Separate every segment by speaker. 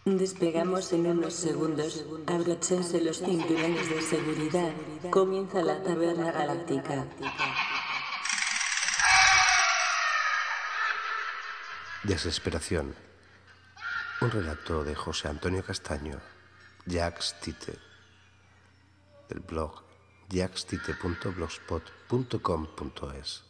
Speaker 1: Despegamos en unos segundos. Abróchense los cinturones de seguridad. Comienza la taberna galáctica.
Speaker 2: Desesperación. Un relato de José Antonio Castaño, Jacques Tite, del blog jackstite.blogspot.com.es.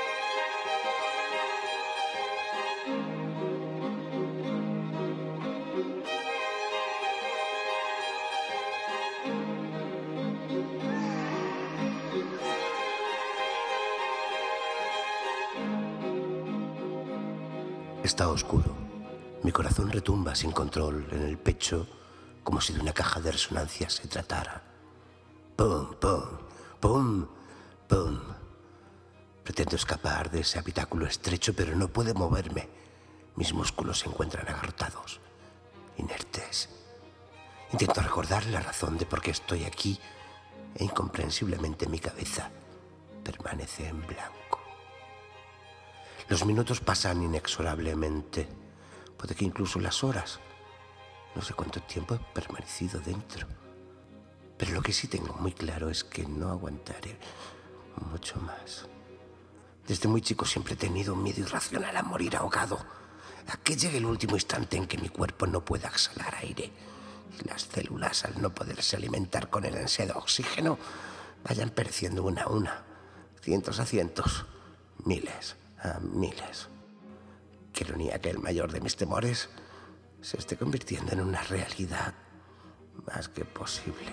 Speaker 2: Está oscuro. Mi corazón retumba sin control en el pecho, como si de una caja de resonancia se tratara. ¡Pum, pum, pum, pum! Pretendo escapar de ese habitáculo estrecho, pero no puedo moverme. Mis músculos se encuentran agarrotados, inertes. Intento recordar la razón de por qué estoy aquí e incomprensiblemente mi cabeza permanece en blanco. Los minutos pasan inexorablemente, puede que incluso las horas. No sé cuánto tiempo he permanecido dentro, pero lo que sí tengo muy claro es que no aguantaré mucho más. Desde muy chico siempre he tenido un miedo irracional a morir ahogado, a que llegue el último instante en que mi cuerpo no pueda exhalar aire y las células, al no poderse alimentar con el ansiado oxígeno, vayan pereciendo una a una, cientos a cientos, miles a miles. Qué ironía que el mayor de mis temores se esté convirtiendo en una realidad más que posible.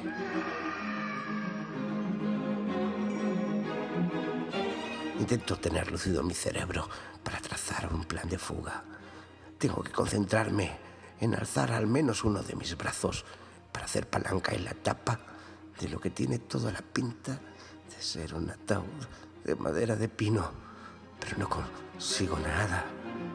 Speaker 2: Intento tener lúcido mi cerebro para trazar un plan de fuga. Tengo que concentrarme en alzar al menos uno de mis brazos para hacer palanca en la tapa de lo que tiene toda la pinta de ser un ataúd de madera de pino, pero no consigo nada.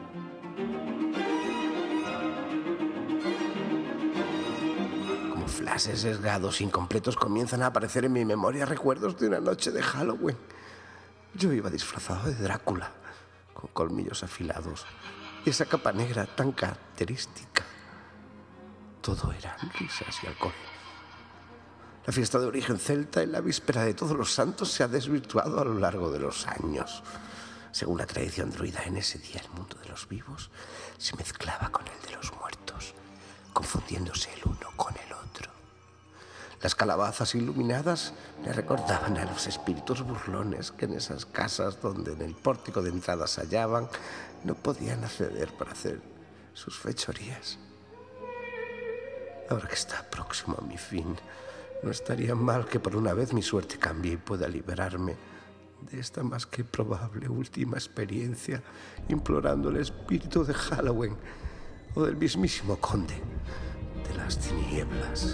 Speaker 2: Como flashes sesgados incompletos comienzan a aparecer en mi memoria recuerdos de una noche de Halloween. Yo iba disfrazado de Drácula, con colmillos afilados y esa capa negra tan característica. Todo eran risas y alcohol. La fiesta de origen celta en la víspera de Todos los Santos se ha desvirtuado a lo largo de los años. Según la tradición druida, en ese día el mundo de los vivos se mezclaba con el de los muertos, confundiéndose el uno con el otro. Las calabazas iluminadas le recordaban a los espíritus burlones que en esas casas donde en el pórtico de entrada se hallaban no podían acceder para hacer sus fechorías. Ahora que está próximo a mi fin, no estaría mal que por una vez mi suerte cambie y pueda liberarme de esta más que probable última experiencia, implorando el espíritu de Halloween o del mismísimo conde de las tinieblas.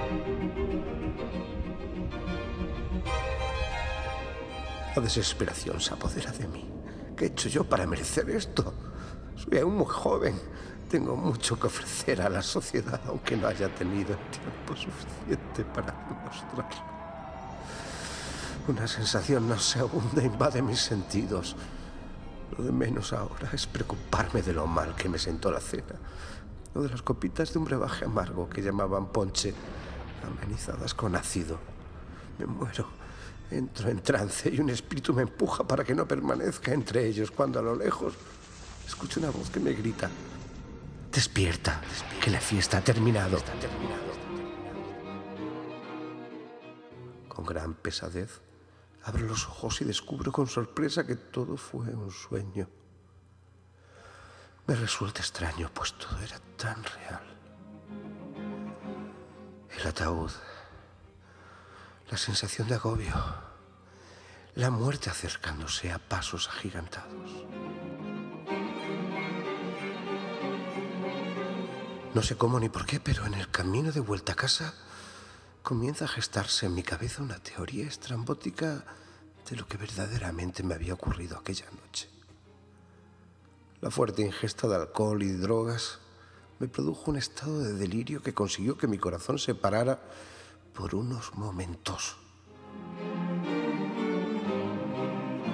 Speaker 2: La desesperación se apodera de mí. ¿Qué he hecho yo para merecer esto? Soy aún muy joven. Tengo mucho que ofrecer a la sociedad, aunque no haya tenido el tiempo suficiente para demostrarlo. Una sensación nauseabunda invade mis sentidos. Lo de menos ahora es preocuparme de lo mal que me sentó la cena, o de las copitas de un brebaje amargo que llamaban ponche, amenizadas con ácido. Me muero, entro en trance y un espíritu me empuja para que no permanezca entre ellos, cuando a lo lejos escucho una voz que me grita: Despierta, que la fiesta ha terminado. Con gran pesadez abro los ojos y descubro con sorpresa que todo fue un sueño. Me resulta extraño, pues todo era tan real. El ataúd, la sensación de agobio, la muerte acercándose a pasos agigantados. No sé cómo ni por qué, pero en el camino de vuelta a casa comienza a gestarse en mi cabeza una teoría estrambótica de lo que verdaderamente me había ocurrido aquella noche. La fuerte ingesta de alcohol y drogas me produjo un estado de delirio que consiguió que mi corazón se parara por unos momentos.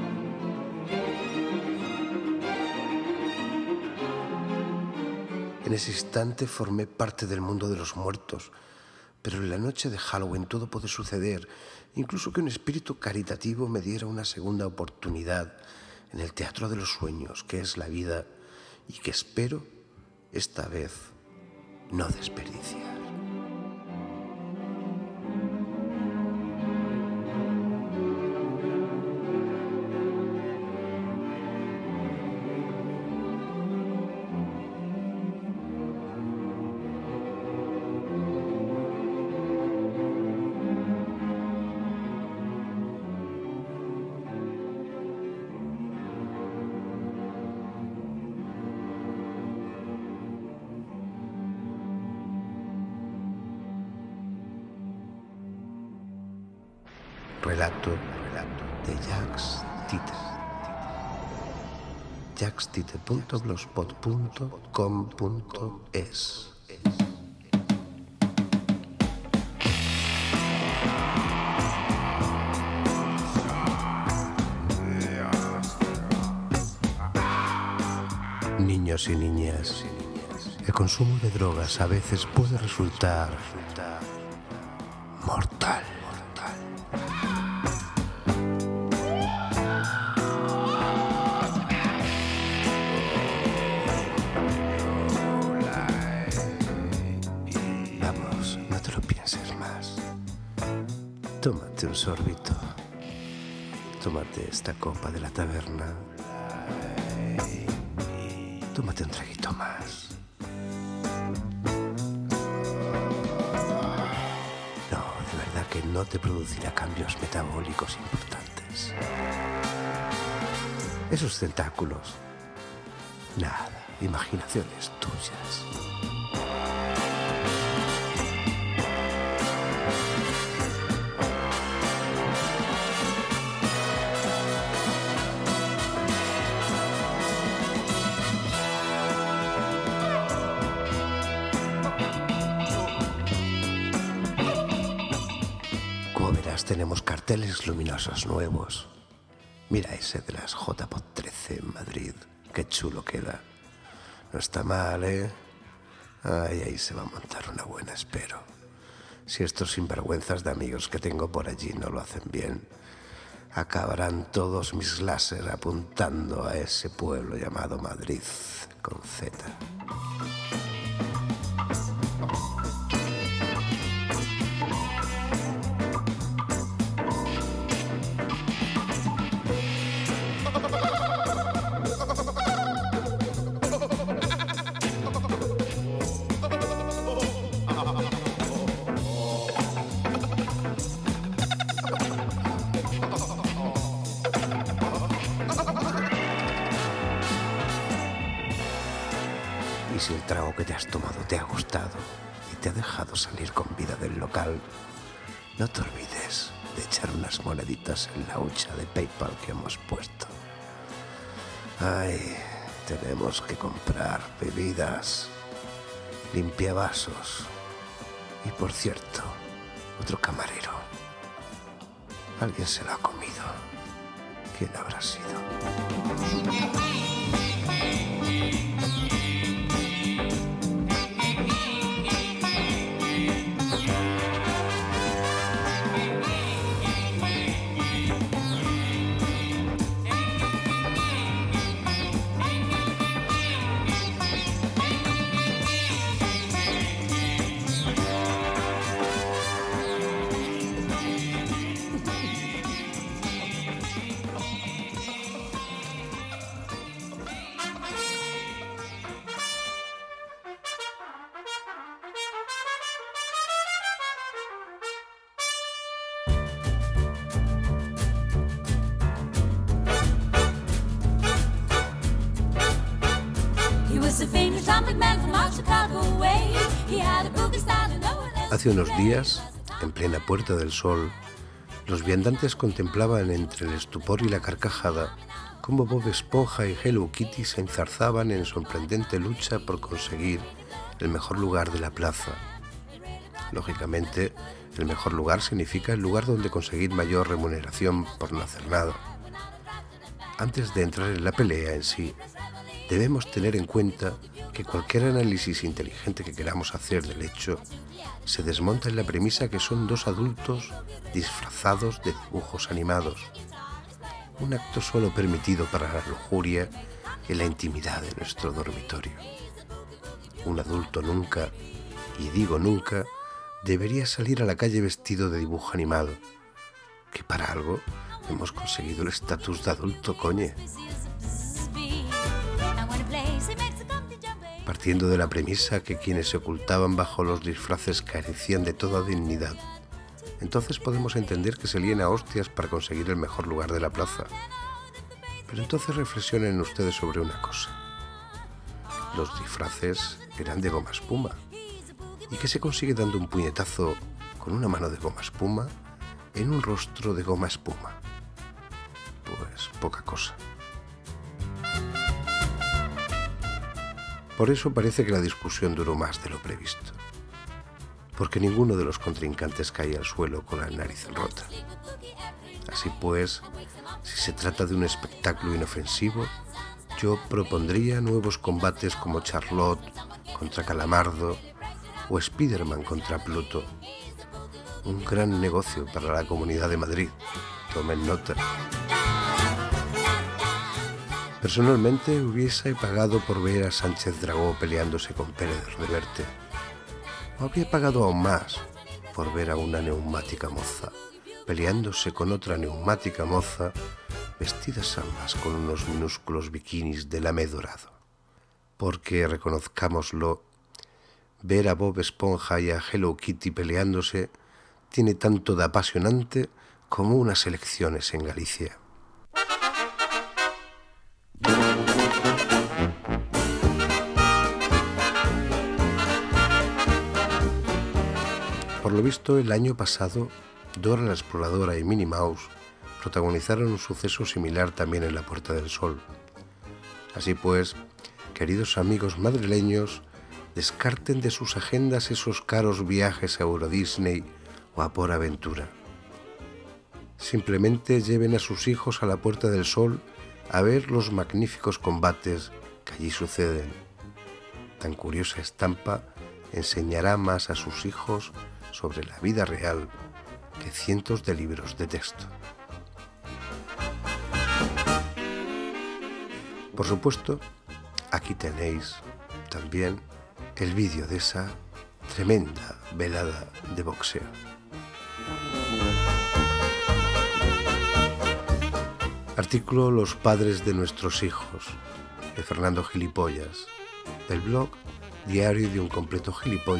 Speaker 2: En En ese instante formé parte del mundo de los muertos, pero en la noche de Halloween todo puede suceder, incluso que un espíritu caritativo me diera una segunda oportunidad en el teatro de los sueños, que es la vida, y que espero, esta vez, no desperdiciar. Relato de Jacques Tite. jackstite.blogspot.com.es. Niños y niñas, el consumo de drogas a veces puede resultar mortal. Vamos, no te lo pienses más. Tómate un sorbito. Tómate esta copa de la taberna. Tómate un traguito más. No, de verdad que no te producirá cambios metabólicos importantes. Esos tentáculos, nada, imaginaciones tuyas. Como verás, tenemos carteles luminosos nuevos. Mira ese de las JPOT 13 en Madrid. Qué chulo queda. No está mal, ¿eh? Ay, ahí se va a montar una buena, espero. Si estos sinvergüenzas de amigos que tengo por allí no lo hacen bien, acabarán todos mis láser apuntando a ese pueblo llamado Madrid, con Z. Y si el trago que te has tomado te ha gustado y te ha dejado salir con vida del local, no te olvides de echar unas moneditas en la hucha de PayPal que hemos puesto. Ay, tenemos que comprar bebidas, limpiavasos y, por cierto, otro camarero. Alguien se lo ha comido. ¿Quién habrá sido? Hace unos días, en plena Puerta del Sol, los viandantes contemplaban entre el estupor y la carcajada cómo Bob Esponja y Hello Kitty se enzarzaban en sorprendente lucha por conseguir el mejor lugar de la plaza. Lógicamente, el mejor lugar significa el lugar donde conseguir mayor remuneración por no hacer nada. Antes de entrar en la pelea en sí, debemos tener en cuenta que cualquier análisis inteligente que queramos hacer del hecho se desmonta en la premisa que son dos adultos disfrazados de dibujos animados. Un acto solo permitido para la lujuria en la intimidad de nuestro dormitorio. Un adulto nunca, y digo nunca, debería salir a la calle vestido de dibujo animado, que para algo hemos conseguido el estatus de adulto, coñe. Partiendo de la premisa que quienes se ocultaban bajo los disfraces carecían de toda dignidad, entonces podemos entender que se líen a hostias para conseguir el mejor lugar de la plaza. Pero entonces reflexionen ustedes sobre una cosa. Los disfraces eran de goma espuma. ¿Y qué se consigue dando un puñetazo con una mano de goma espuma en un rostro de goma espuma? Pues poca cosa. Por eso parece que la discusión duró más de lo previsto, porque ninguno de los contrincantes caía al suelo con la nariz rota. Así pues, si se trata de un espectáculo inofensivo, yo propondría nuevos combates como Charlotte contra Calamardo o Spiderman contra Pluto. Un gran negocio para la Comunidad de Madrid. Tomen nota. Personalmente hubiese pagado por ver a Sánchez Dragó peleándose con Pérez Reverte. O habría pagado aún más por ver a una neumática moza peleándose con otra neumática moza, vestidas ambas con unos minúsculos bikinis de lamé dorado. Porque, reconozcámoslo, ver a Bob Esponja y a Hello Kitty peleándose tiene tanto de apasionante como unas elecciones en Galicia. Por lo visto, el año pasado, Dora la Exploradora y Minnie Mouse protagonizaron un suceso similar también en la Puerta del Sol. Así pues, queridos amigos madrileños, descarten de sus agendas esos caros viajes a Euro Disney o a Por Aventura. Simplemente lleven a sus hijos a la Puerta del Sol a ver los magníficos combates que allí suceden. Tan curiosa estampa enseñará más a sus hijos sobre la vida real que cientos de libros de texto. Por supuesto, aquí tenéis también el vídeo de esa tremenda velada de boxeo. Artículo Los padres de nuestros hijos, de Fernando Gilipollas, del blog diario de un completo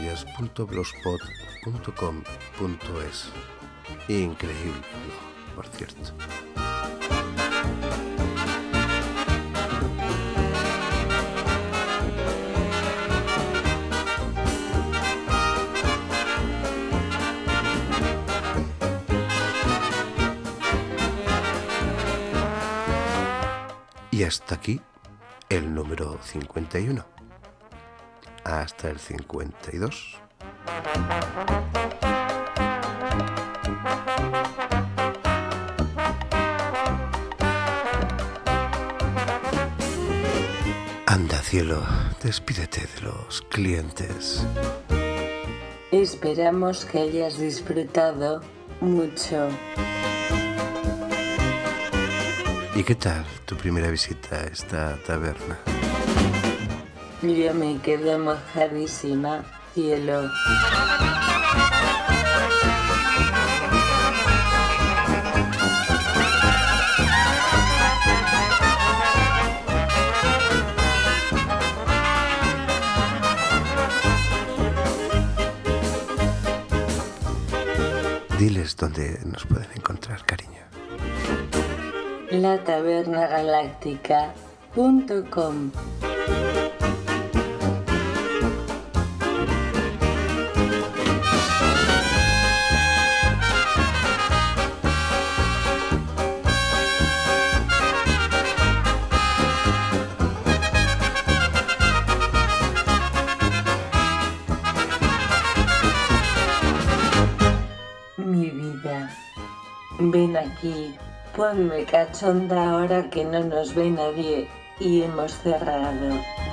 Speaker 2: gilipollas.blogspot.com.es. Increíble blog, por cierto. Y hasta aquí el número 51. Hasta el 52. Anda, cielo, despídete de los clientes.
Speaker 1: Esperamos que hayas disfrutado mucho.
Speaker 2: ¿Y qué tal tu primera visita a esta taberna?
Speaker 1: Yo me quedo mojadísima, cielo.
Speaker 2: Diles dónde nos pueden encontrar, cariño.
Speaker 1: LaTabernaGaláctica.com. Mi vida, ven aquí, ponme cachonda ahora que no nos ve nadie. Y hemos cerrado.